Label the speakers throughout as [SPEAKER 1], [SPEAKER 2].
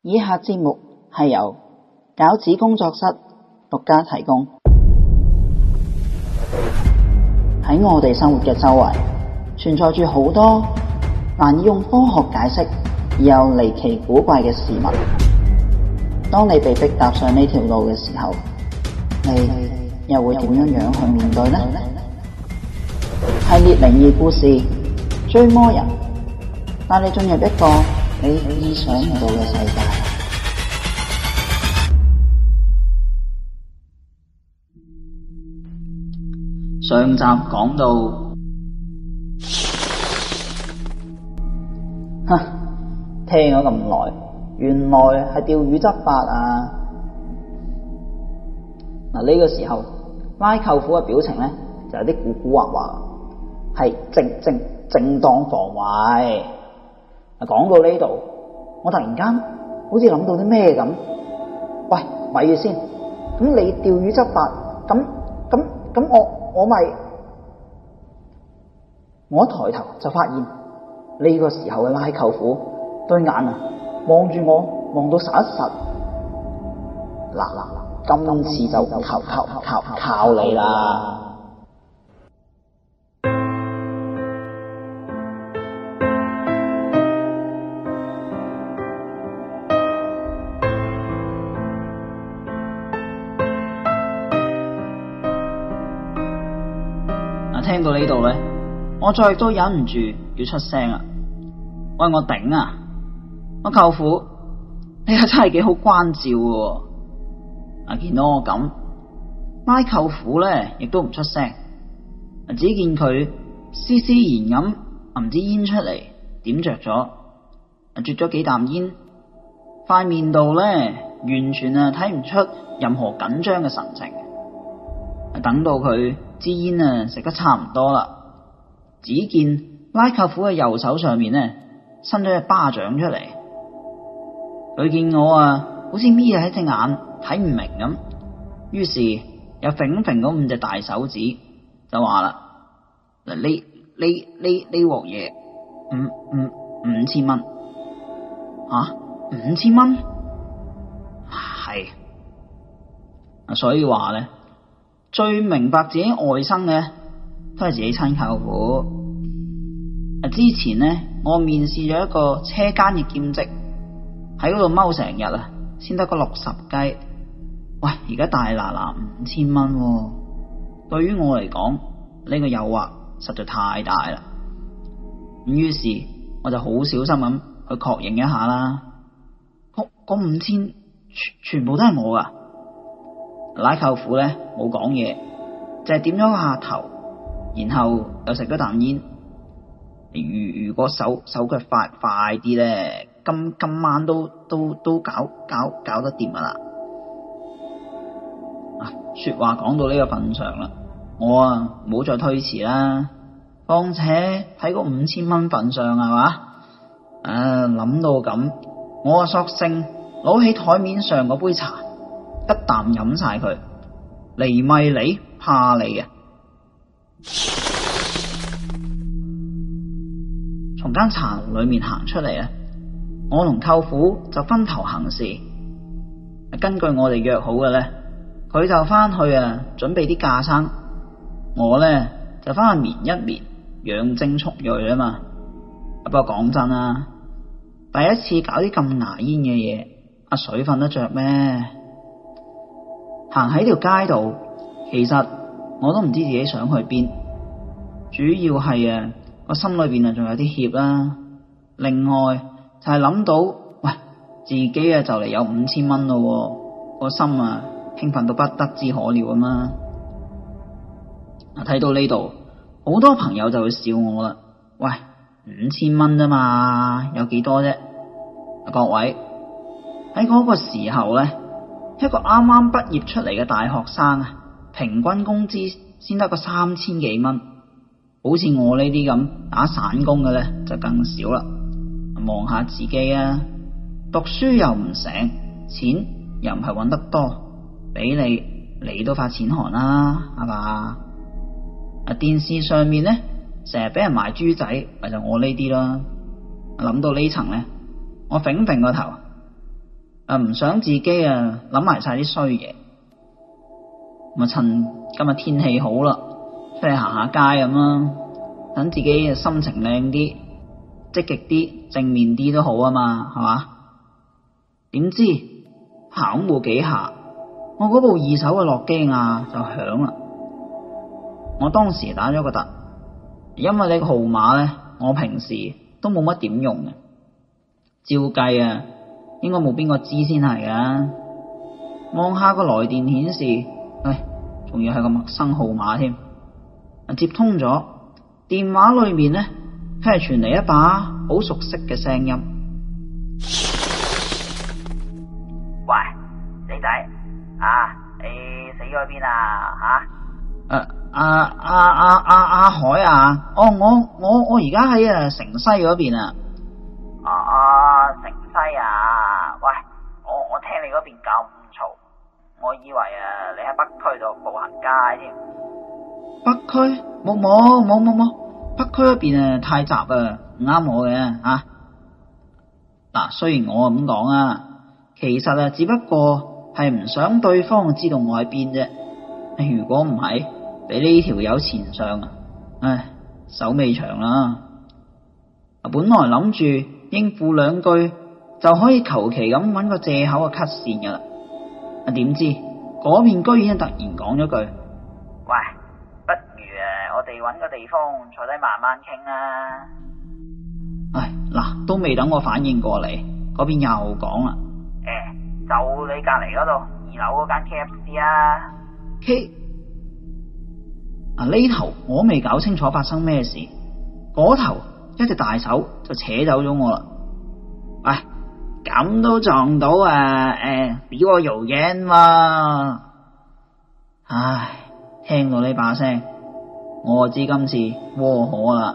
[SPEAKER 1] 以下節目係由餃子工作室獨家提供。喺我哋生活嘅周圍，存在住好多難以用科學解釋而又離奇古怪嘅事物。當你被迫踏上呢條路嘅時候，你又會點樣去面對呢？系列靈異故事追魔人，帶你進入一個你意想唔到嘅世界。上集講到，聽咗咁耐，原來係釣魚執法啊！嗱，呢個時候拉舅父嘅表情咧就有啲古古惑惑，係正當防衛。講到呢度，我突然間好似諗到啲咩咁。喂，咪住先，咁你釣魚執法，咁我一抬頭就發現呢個時候嘅拉舅父對眼望住我，望到實一實。嗱，今次就靠你啦！聽到呢度咧，我再亦都忍唔住要出聲啦！喂，我頂啊！我舅父，你又真係幾好關照喎！見到我咁，拉舅父咧亦都唔出聲，只見佢斯斯然咁揞支煙出嚟，點着咗，啜咗幾啖煙，塊面度咧完全睇唔出任何緊張嘅神情。等到佢支煙食得差唔多啦，只見拉舅父嘅右手上面伸咗隻巴掌出嚟。佢見我好似眯喺隻眼睇唔明咁，於是又揈嗰5隻大手指，就話啦：嗱，呢鑊嘢5000蚊啊！5000蚊係，所以話咧，最明白自己外甥嘅都係自己親舅父。之前呢，我面試咗一個車間嘅兼職，喺嗰度踎成日先得個60雞。喂，而家大嗱5000蚊，對於我嚟講，呢個誘惑實在太大啦。咁於是我就好小心咁去確認一下啦。嗰5000全部都係我噶。拉舅父咧冇講嘢，就係點咗個下頭，然後又食咗啖煙。如果手腳快啲咧，今晚都搞得掂噶啦。說話講到呢個份上啦，我唔好再推辭啦。況且睇個5000蚊份上係嘛，諗到咁，我索性攞起台面上嗰杯茶，一啖飲晒佢。嚟咪嚟，怕你啊！從間茶樓裏面行出嚟我同舅父就分頭行事。根據我哋約好嘅咧，佢就翻去準備啲架生，我咧就翻去眠一眠，養精蓄銳啊嘛。不過講真啊，第一次搞啲咁牙煙嘅嘢，阿水瞓得着咩？行喺條街度，其實我都唔知自己想去邊，主要係個心裏邊仲有啲怯啦。另外就係諗到，喂，自己就嚟有5000蚊咯，個心興奮到不得之可了啊嘛！睇到呢度，好多朋友就會笑我啦。喂，5000蚊啫嘛，有幾多啫？各位，喺嗰個時候咧，一個啱啱畢業出嚟嘅大學生平均工資先得個3000幾蚊，好似我呢啲咁打散工嘅咧就更少啦。望下自己讀書又唔成，錢又唔係搵得多，俾你都發錢寒啦，係嘛？電視上面咧成日俾人賣豬仔，咪就我呢啲啦。諗到呢層咧，我揈揈個頭， 唔想自己諗埋晒啲衰嘢。咁趁今日天氣好啦，出去行下街咁啦，等自己心情靚啲，積極啲，正面啲都好啊嘛，係嘛？點知行冇幾下，我嗰部二手嘅諾基亞就響啦。我當時打咗個突，因為呢個號碼咧，我平時都冇乜點用嘅，照計應該冇邊個知先係㗎。望下個來電顯示，仲要係個陌生號碼添。接通咗，電話裏面咧，佢係傳嚟一把好熟悉嘅聲音。
[SPEAKER 2] 喂，死仔，你死咗去邊啊？
[SPEAKER 1] 阿海啊，我而家喺城西嗰邊啊。
[SPEAKER 2] 城西啊，喂，我聽你嗰邊咁嘈，我以為你喺北區度步行街添。
[SPEAKER 1] 北區？冇，北區嗰邊太雜唔啱我嘅吓。嗱，雖然我咁講其實只不過係唔想對方知道我喺邊啫。如果唔係，俾呢條友纏上手尾長啦。本來諗住應付兩句就可以求其咁搵個借口cut線噶啦，點知嗰邊居然突然講咗句：
[SPEAKER 2] 喂，不如我哋搵個地方坐低慢慢傾啦。
[SPEAKER 1] 嗱，都未等我反應過嚟，嗰邊又講啦。
[SPEAKER 2] 就你隔籬嗰度2樓嗰間 KFC 啊。
[SPEAKER 1] 呢頭我未搞清楚發生咩事，嗰頭一隻大手就扯走咗我啦。咁都撞到比我有緣嘛。聽到呢把聲，我知今次窩火啦。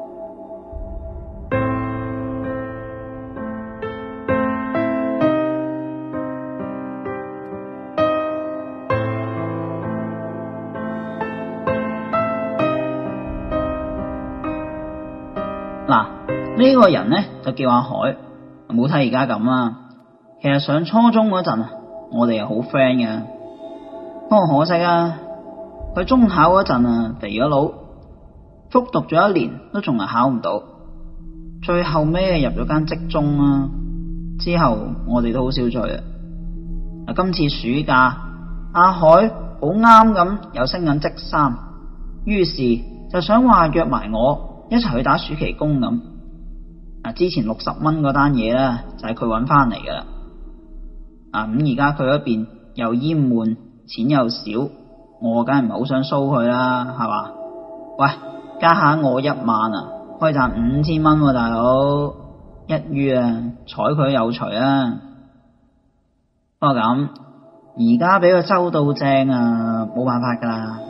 [SPEAKER 1] 呢個人呢就叫阿海，冇睇而家咁啦。其實上初中嗰陣我哋係好 friend 嘅。不過可惜佢中考嗰陣肥咗佬，復讀咗1年都仲係考唔到，最後尾入咗間職中之後我哋都好少聚。今次暑假阿海好啱咁又升緊職3，於是就想話約埋我一齊去打暑期工咁。之前60蚊嗰單嘢咧就係佢搵翻嚟噶啦。咁而家佢嗰邊又厭悶，錢又少，我梗係唔係好想騷佢啦，係嘛？喂，加下我1萬可以賺5000蚊喎，大佬，一於睬佢有除啊。不過咁而家俾佢收到正冇辦法噶啦。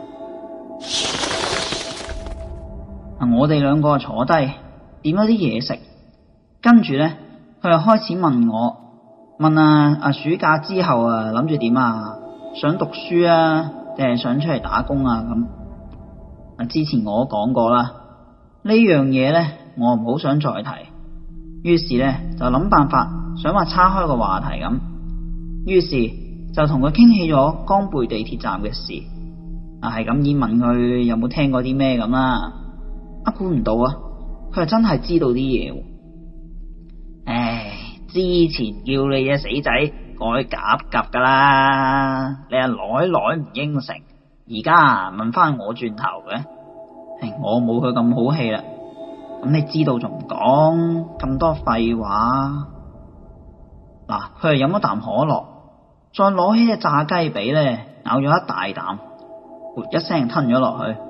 [SPEAKER 1] 我哋兩個坐低點咗啲嘢食，跟住咧佢又開始問我，暑假之後諗住點想讀書定係想出嚟打工咁。之前我講過啦，呢樣嘢咧我唔好想再提，於是咧就諗辦法想話岔開個話題咁，於是就同佢傾起咗江背地鐵站嘅事，係咁意問佢有冇聽過啲咩咁啦。估唔到佢係真係知道啲嘢。之前叫你隻死仔改夾夾噶啦，你耐唔應承，而家問翻我轉頭嘅。我冇佢咁好氣啦，咁你知道仲唔講咁多廢話？佢係飲咗啖可樂，再攞起隻炸雞髀咧咬咗一大啖，噗一聲吞咗落去。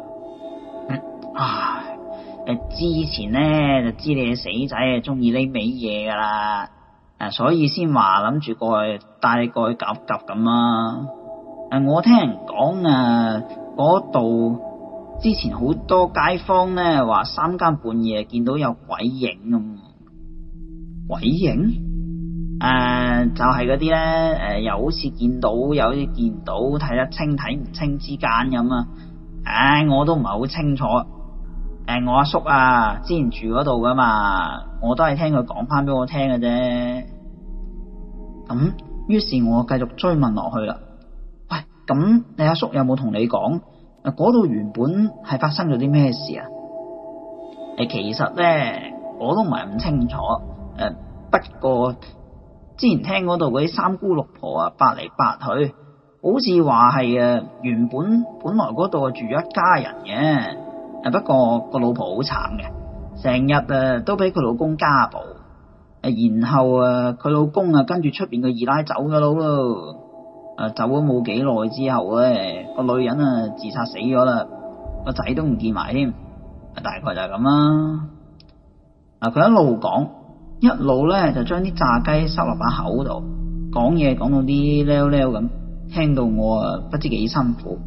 [SPEAKER 1] 之前咧就知你死仔中意呢味嘢噶啦，所以先話諗住過去帶你過去夾夾咁。我聽人講嗰度之前好多街坊咧話3更半夜見到有鬼影咁。鬼影？就係嗰啲咧又好似見到有啲見到睇得清睇唔清之間咁。我都唔係好清楚。我阿叔之前住嗰度噶嘛，我都係聽佢講翻俾我聽嘅啫。咁於是我繼續追問落去啦。喂，咁你阿叔有冇同你講嗰度原本係發生咗啲咩事啊？其實咧我都唔係咁清楚，不過之前聽嗰度嗰啲三姑六婆啊，八嚟八去，好似話係原本來嗰度住咗一家人嘅，不過個老婆好慘嘅，成日都俾佢老公家暴，然後佢老公跟住出邊個二奶走咗咯，走咗冇幾耐之後咧，個女人自殺死咗啦，個仔都唔見埋添，大概就係咁啦。佢一路講，一路咧就將啲炸雞塞落把口度，講嘢講到啲溜溜咁，聽到我不知幾辛苦。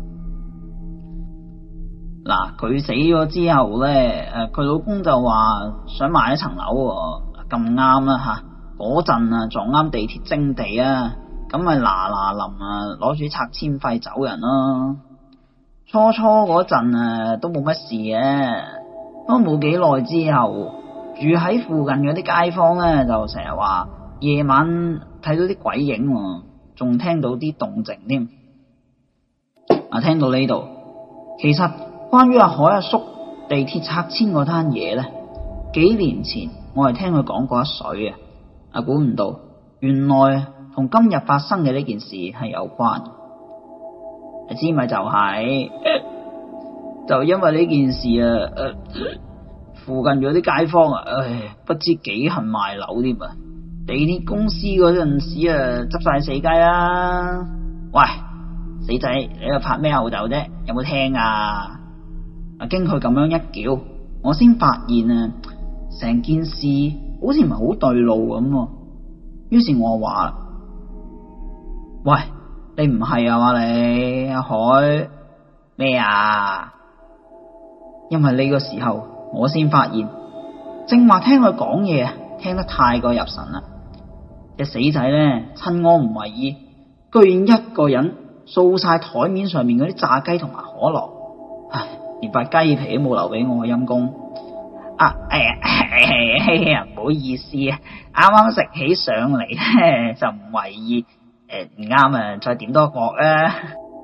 [SPEAKER 1] 嗱，佢死咗之後咧，佢老公就話想買一層樓喎，咁啱啦吓，嗰陣撞啱地鐵徵地啊，咁咪嗱臨攞住拆遷費走人咯。初嗰陣都冇乜事嘅，不過冇幾耐之後，住喺附近嗰啲街坊咧就成日話夜晚睇到啲鬼影，仲聽到啲動靜添。聽到呢度，其實關於阿海阿叔地鐵拆遷嗰單嘢咧，幾年前我係聽佢講過一水嘅，估唔到原來同今日發生嘅呢件事係有關。你知咪就係就因為呢件事附近嗰啲街坊不知幾恨賣樓添啊！地鐵公司嗰陣時執晒死雞啦！喂，死仔，你喺度拍咩後頭啫？有冇聽啊？經佢咁樣一叫，我先發現成件事好似唔係好對路咁。於是我話：喂，你唔係啊嘛你阿海咩啊？因為呢個時候我先發現，正話聽佢講嘢聽得太過入神啦。隻死仔咧趁我唔為意，居然一個人掃晒台面上面嗰啲炸雞同埋可樂，連塊雞皮都冇留俾我，陰公。唔好意思啊，啱啱食起上嚟咧就唔為意，唔啱再點多個啦。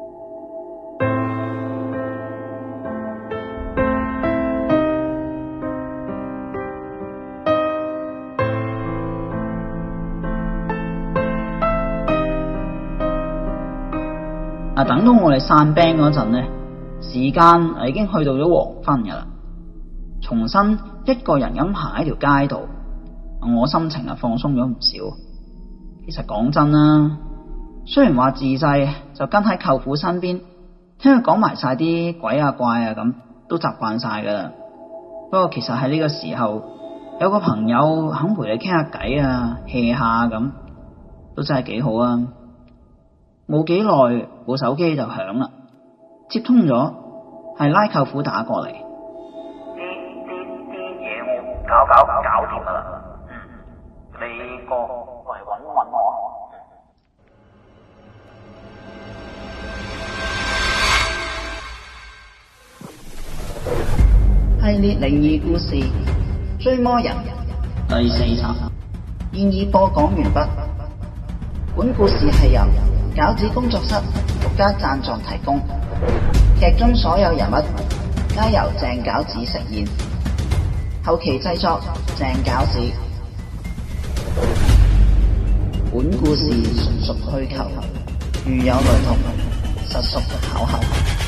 [SPEAKER 1] 等到我哋散 band 嗰陣呢，時間已經去到咗黃昏噶啦。重新一個人咁行喺條街度，我心情放鬆咗唔少。其實講真啦，雖然話自細就跟喺舅父身邊，聽佢講埋晒啲鬼啊怪啊咁，都習慣晒噶啦。不過其實喺呢個時候，有個朋友肯陪你傾下偈hea下咁，都真係幾好啊！冇幾耐，部手機就響啦，接通咗，係拉舅父打過嚟。啲嘢我搞掂啦。你過嚟搵我。系列靈異故事《追魔人》第4集現已播講完畢。本故事係由餃子工作室獨家贊助提供，劇中所有人物皆由鄭餃子飾演，後期製作鄭餃子。本故事純屬虛構，如有雷同，實屬巧合。